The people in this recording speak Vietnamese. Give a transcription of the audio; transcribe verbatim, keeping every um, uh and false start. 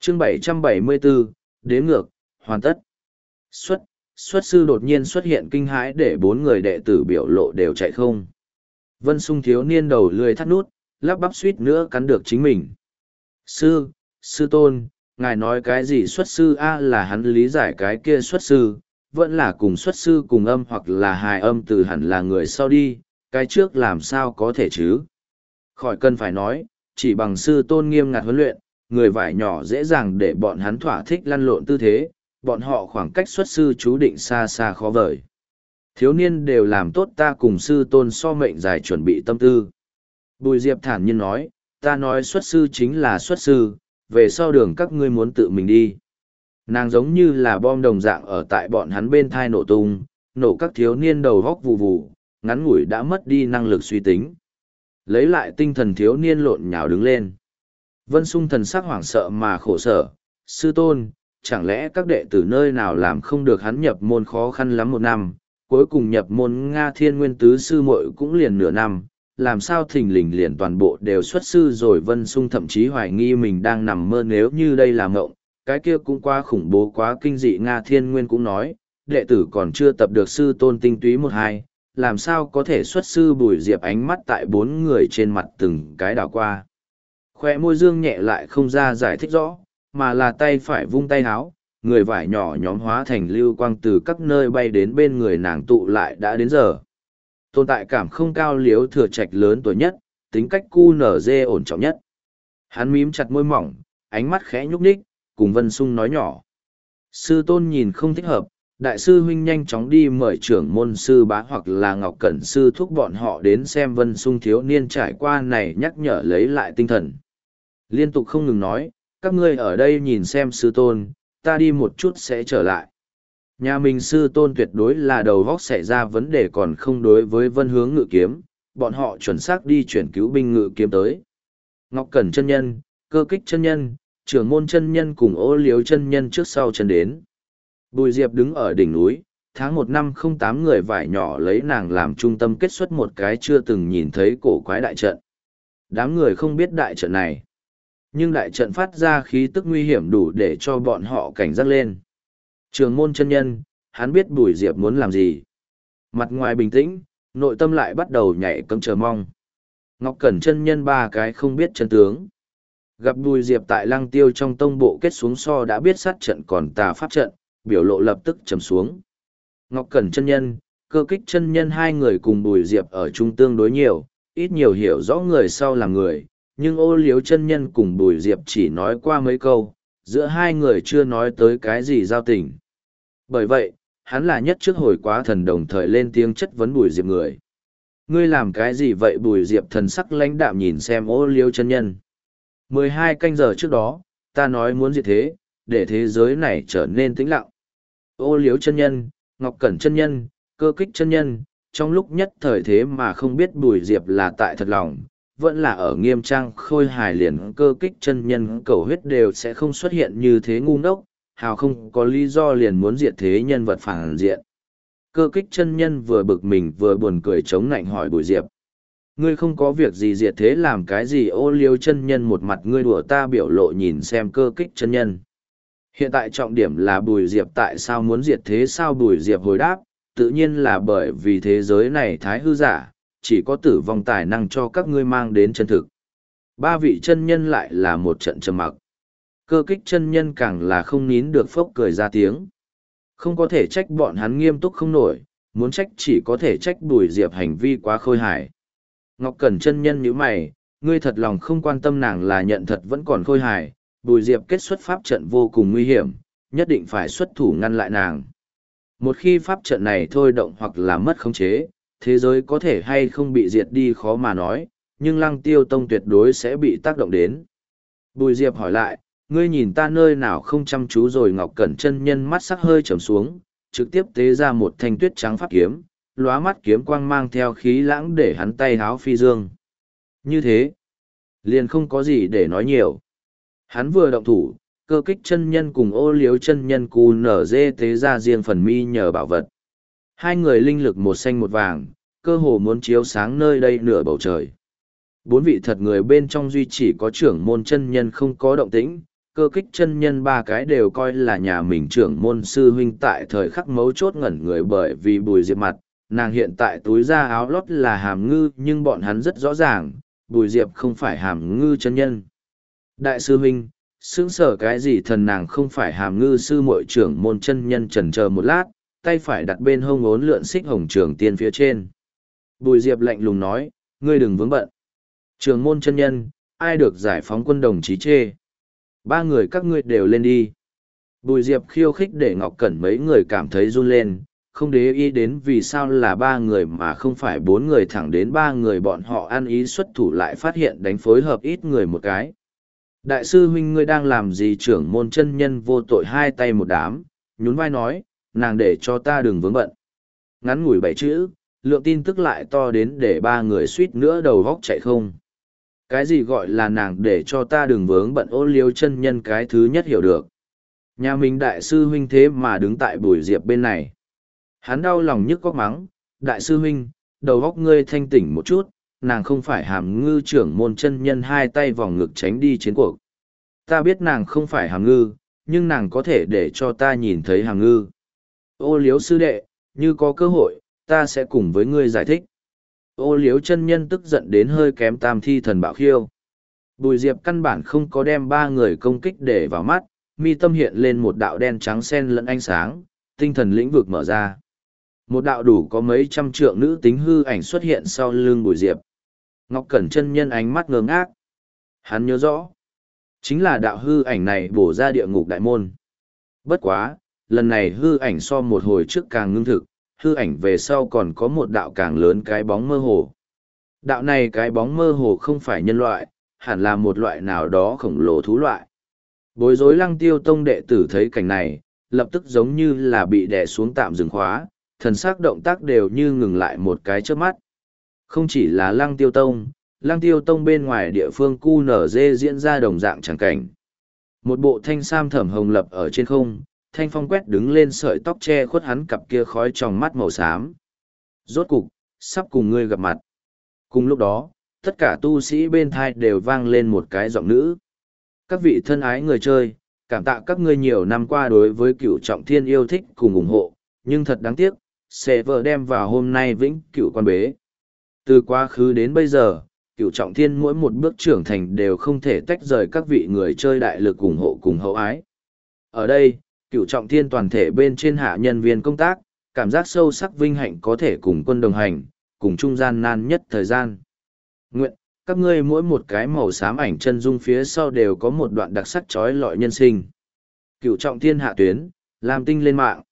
chương bảy trăm bảy mươi bốn, đếm ngược, hoàn tất. Xuất, xuất sư đột nhiên xuất hiện kinh hãi để bốn người đệ tử biểu lộ đều chạy không. Vân Sung thiếu niên đầu lười thắt nút, lắp bắp suýt nữa cắn được chính mình. Sư, sư tôn, ngài nói cái gì xuất sư A là hắn lý giải cái kia xuất sư, vẫn là cùng xuất sư cùng âm hoặc là hài âm từ hẳn là người sau đi, cái trước làm sao có thể chứ. Khỏi cần phải nói, chỉ bằng sư tôn nghiêm ngặt huấn luyện, người vải nhỏ dễ dàng để bọn hắn thỏa thích lăn lộn tư thế, bọn họ khoảng cách xuất sư chú định xa xa khó vời. Thiếu niên đều làm tốt ta cùng sư tôn so mệnh dài chuẩn bị tâm tư. Bùi Diệp thản nhiên nói, ta nói xuất sư chính là xuất sư, về sau đường các ngươi muốn tự mình đi. Nàng giống như là bom đồng dạng ở tại bọn hắn bên thai nổ tung, nổ các thiếu niên đầu góc vù vù, ngắn ngủi đã mất đi năng lực suy tính. Lấy lại tinh thần thiếu niên lộn nhào đứng lên. Vân Sung thần sắc hoảng sợ mà khổ sở, sư tôn, chẳng lẽ các đệ tử nơi nào làm không được hắn nhập môn khó khăn lắm một năm, cuối cùng nhập môn Nga Thiên Nguyên Tứ Sư muội cũng liền nửa năm, làm sao thình lình liền toàn bộ đều xuất sư rồi. Vân Sung thậm chí hoài nghi mình đang nằm mơ, nếu như đây là mộng, cái kia cũng quá khủng bố quá kinh dị. Nga Thiên Nguyên cũng nói, đệ tử còn chưa tập được sư tôn tinh túy một hai, làm sao có thể xuất sư. Bùi Diệp ánh mắt tại bốn người trên mặt từng cái đảo qua. Khoe môi dương nhẹ lại không ra giải thích rõ, mà là tay phải vung tay háo, người vải nhỏ nhóm hóa thành lưu quang từ các nơi bay đến bên người nàng tụ lại. Đã đến giờ. Tồn tại cảm không cao liếu thừa trạch lớn tuổi nhất, tính cách cu nở dê ổn trọng nhất. Hắn mím chặt môi mỏng, ánh mắt khẽ nhúc nhích, cùng Vân Sung nói nhỏ. Sư tôn nhìn không thích hợp, đại sư huynh nhanh chóng đi mời trưởng môn sư bá hoặc là Ngọc Cẩn sư thúc bọn họ đến xem. Vân Sung thiếu niên trải qua này nhắc nhở lấy lại tinh thần. Liên tục không ngừng nói, các ngươi ở đây nhìn xem sư tôn, ta đi một chút sẽ trở lại. Nhà mình sư tôn tuyệt đối là đầu góc xảy ra vấn đề, còn không đối với Vân Hướng ngự kiếm, bọn họ chuẩn xác đi chuyển cứu binh ngự kiếm tới. Ngọc Cẩn chân nhân, Cơ Kích chân nhân, trưởng môn chân nhân cùng Ô Liếu chân nhân trước sau chân đến. Bùi Diệp đứng ở đỉnh núi, tháng một năm không tám người vải nhỏ lấy nàng làm trung tâm kết xuất một cái chưa từng nhìn thấy cổ quái đại trận. Đám người không biết đại trận này, nhưng đại trận phát ra khí tức nguy hiểm đủ để cho bọn họ cảnh giác lên. Trường môn chân nhân, hắn biết Bùi Diệp muốn làm gì. Mặt ngoài bình tĩnh, nội tâm lại bắt đầu nhảy cẫng chờ mong. Ngọc Cẩn chân nhân ba cái không biết chân tướng. Gặp Bùi Diệp tại Lăng Tiêu trong tông bộ kết xuống so đã biết sát trận còn tà pháp trận, biểu lộ lập tức trầm xuống. Ngọc Cẩn chân nhân, Cơ Kích chân nhân hai người cùng Bùi Diệp ở chung tương đối nhiều, ít nhiều hiểu rõ người sau là người, nhưng Ô Liếu chân nhân cùng Bùi Diệp chỉ nói qua mấy câu, giữa hai người chưa nói tới cái gì giao tình. Bởi vậy, hắn là nhất trước hồi quá thần đồng thời lên tiếng chất vấn Bùi Diệp người. Ngươi làm cái gì vậy? Bùi Diệp thần sắc lãnh đạm nhìn xem Ô Liếu chân nhân. Mười hai canh giờ trước đó, ta nói muốn diệt thế, để thế giới này trở nên tĩnh lặng. Ô Liếu chân nhân, Ngọc Cẩn chân nhân, Cơ Kích chân nhân, trong lúc nhất thời thế mà không biết Bùi Diệp là tại thật lòng, vẫn là ở nghiêm trang khôi hài. Liền Cơ Kích chân nhân cầu huyết đều sẽ không xuất hiện như thế ngu ngốc, hào không có lý do liền muốn diệt thế nhân vật phản diện. Cơ Kích chân nhân vừa bực mình vừa buồn cười chống nạnh hỏi Bùi Diệp. Ngươi không có việc gì diệt thế làm cái gì? Ô Liếu chân nhân một mặt ngươi đùa ta biểu lộ nhìn xem Cơ Kích chân nhân. Hiện tại trọng điểm là Bùi Diệp tại sao muốn diệt thế sao? Bùi Diệp hồi đáp, tự nhiên là bởi vì thế giới này thái hư giả, chỉ có tử vong tài năng cho các ngươi mang đến chân thực. Ba vị chân nhân lại là một trận trầm mặc. Cơ Kích chân nhân càng là không nín được phốc cười ra tiếng. Không có thể trách bọn hắn nghiêm túc không nổi, muốn trách chỉ có thể trách Bùi Diệp hành vi quá khôi hài. Ngọc Cẩn chân nhân nhíu mày, ngươi thật lòng không quan tâm nàng là nhận thật vẫn còn khôi hài. Bùi Diệp kết xuất pháp trận vô cùng nguy hiểm, nhất định phải xuất thủ ngăn lại nàng. Một khi pháp trận này thôi động hoặc là mất khống chế, thế giới có thể hay không bị diệt đi khó mà nói, nhưng Lăng Tiêu tông tuyệt đối sẽ bị tác động đến. Bùi Diệp hỏi lại, ngươi nhìn ta nơi nào không chăm chú rồi? Ngọc Cẩn chân nhân mắt sắc hơi trầm xuống, trực tiếp tế ra một thanh tuyết trắng pháp kiếm, lóa mắt kiếm quang mang theo khí lãng để hắn tay háo phi dương. Như thế, liền không có gì để nói nhiều. Hắn vừa động thủ, Cơ Kích chân nhân cùng Ô Liếu chân nhân cù nở dê tế ra riêng phần mi nhờ bảo vật. Hai người linh lực một xanh một vàng, cơ hồ muốn chiếu sáng nơi đây nửa bầu trời. Bốn vị thật người bên trong duy chỉ có trưởng môn chân nhân không có động tĩnh, Cơ kích chân nhân ba cái đều coi là nhà mình trưởng môn sư huynh tại thời khắc mấu chốt ngẩn người bởi vì Bùi Diệp mặt, nàng hiện tại túi da áo lót là hàm ngư nhưng bọn hắn rất rõ ràng, Bùi Diệp không phải hàm ngư chân nhân. Đại sư huynh, sướng sở cái gì thần nàng không phải hàm ngư sư muội trưởng môn chân nhân chần chờ một lát, tay phải đặt bên hông ốn lượn xích hồng trường tiên phía trên. Bùi Diệp lạnh lùng nói, ngươi đừng vướng bận. Trưởng môn chân nhân, ai được giải phóng quân đồng chí chê. Ba người các ngươi đều lên đi. Bùi Diệp khiêu khích để Ngọc Cẩn mấy người cảm thấy run lên, không để ý đến vì sao là ba người mà không phải bốn người thẳng đến ba người bọn họ ăn ý xuất thủ lại phát hiện đánh phối hợp ít người một cái. Đại sư huynh ngươi đang làm gì trưởng môn chân nhân vô tội hai tay một đám, nhún vai nói, nàng để cho ta đừng vướng bận. Ngắn ngủi bảy chữ, lượng tin tức lại to đến để ba người suýt nữa đầu góc chạy không. Cái gì gọi là nàng để cho ta đừng vướng bận ô liếu chân nhân cái thứ nhất hiểu được. Nhà mình đại sư huynh thế mà đứng tại Bùi Diệp bên này. Hắn đau lòng nhức góc mắng, đại sư huynh, đầu góc ngươi thanh tỉnh một chút, nàng không phải hàm ngư trưởng môn chân nhân hai tay vòng ngực tránh đi chiến cuộc. Ta biết nàng không phải hàm ngư, nhưng nàng có thể để cho ta nhìn thấy hàm ngư. Ô liếu sư đệ, như có cơ hội, ta sẽ cùng với ngươi giải thích. Ô liếu chân nhân tức giận đến hơi kém tam thi thần bạo khiêu. Bùi Diệp căn bản không có đem ba người công kích để vào mắt, mi tâm hiện lên một đạo đen trắng xen lẫn ánh sáng, tinh thần lĩnh vực mở ra. Một đạo đủ có mấy trăm trượng nữ tính hư ảnh xuất hiện sau lưng Bùi Diệp. Ngọc Cẩn chân nhân ánh mắt ngơ ngác. Hắn nhớ rõ. Chính là đạo hư ảnh này bổ ra địa ngục đại môn. Bất quá, lần này hư ảnh so một hồi trước càng ngưng thực, hư ảnh về sau còn có một đạo càng lớn cái bóng mơ hồ. Đạo này cái bóng mơ hồ không phải nhân loại, hẳn là một loại nào đó khổng lồ thú loại. Bối rối Lăng Tiêu Tông đệ tử thấy cảnh này, lập tức giống như là bị đè xuống tạm dừng khóa, thần sắc động tác đều như ngừng lại một cái chớp mắt. Không chỉ là Lăng Tiêu Tông, Lăng Tiêu Tông bên ngoài địa phương Q N D diễn ra đồng dạng chẳng cảnh. Một bộ thanh sam thẩm hồng lập ở trên không, thanh phong quét đứng lên sợi tóc che khuất hắn cặp kia khói trong mắt màu xám. Rốt cục, sắp cùng ngươi gặp mặt. Cùng lúc đó, tất cả tu sĩ bên thai đều vang lên một cái giọng nữ. Các vị thân ái người chơi, cảm tạ các ngươi nhiều năm qua đối với cửu trọng thiên yêu thích cùng ủng hộ, nhưng thật đáng tiếc, server đem vào hôm nay vĩnh cửu quan bế. Từ quá khứ đến bây giờ, cửu trọng thiên mỗi một bước trưởng thành đều không thể tách rời các vị người chơi đại lực ủng hộ cùng hậu ái. Ở đây, cửu trọng thiên toàn thể bên trên hạ nhân viên công tác, cảm giác sâu sắc vinh hạnh có thể cùng quân đồng hành, cùng trung gian nan nhất thời gian. Nguyện, các ngươi mỗi một cái màu xám ảnh chân dung phía sau đều có một đoạn đặc sắc trói lọi nhân sinh. Cửu trọng thiên hạ tuyến, làm tinh lên mạng,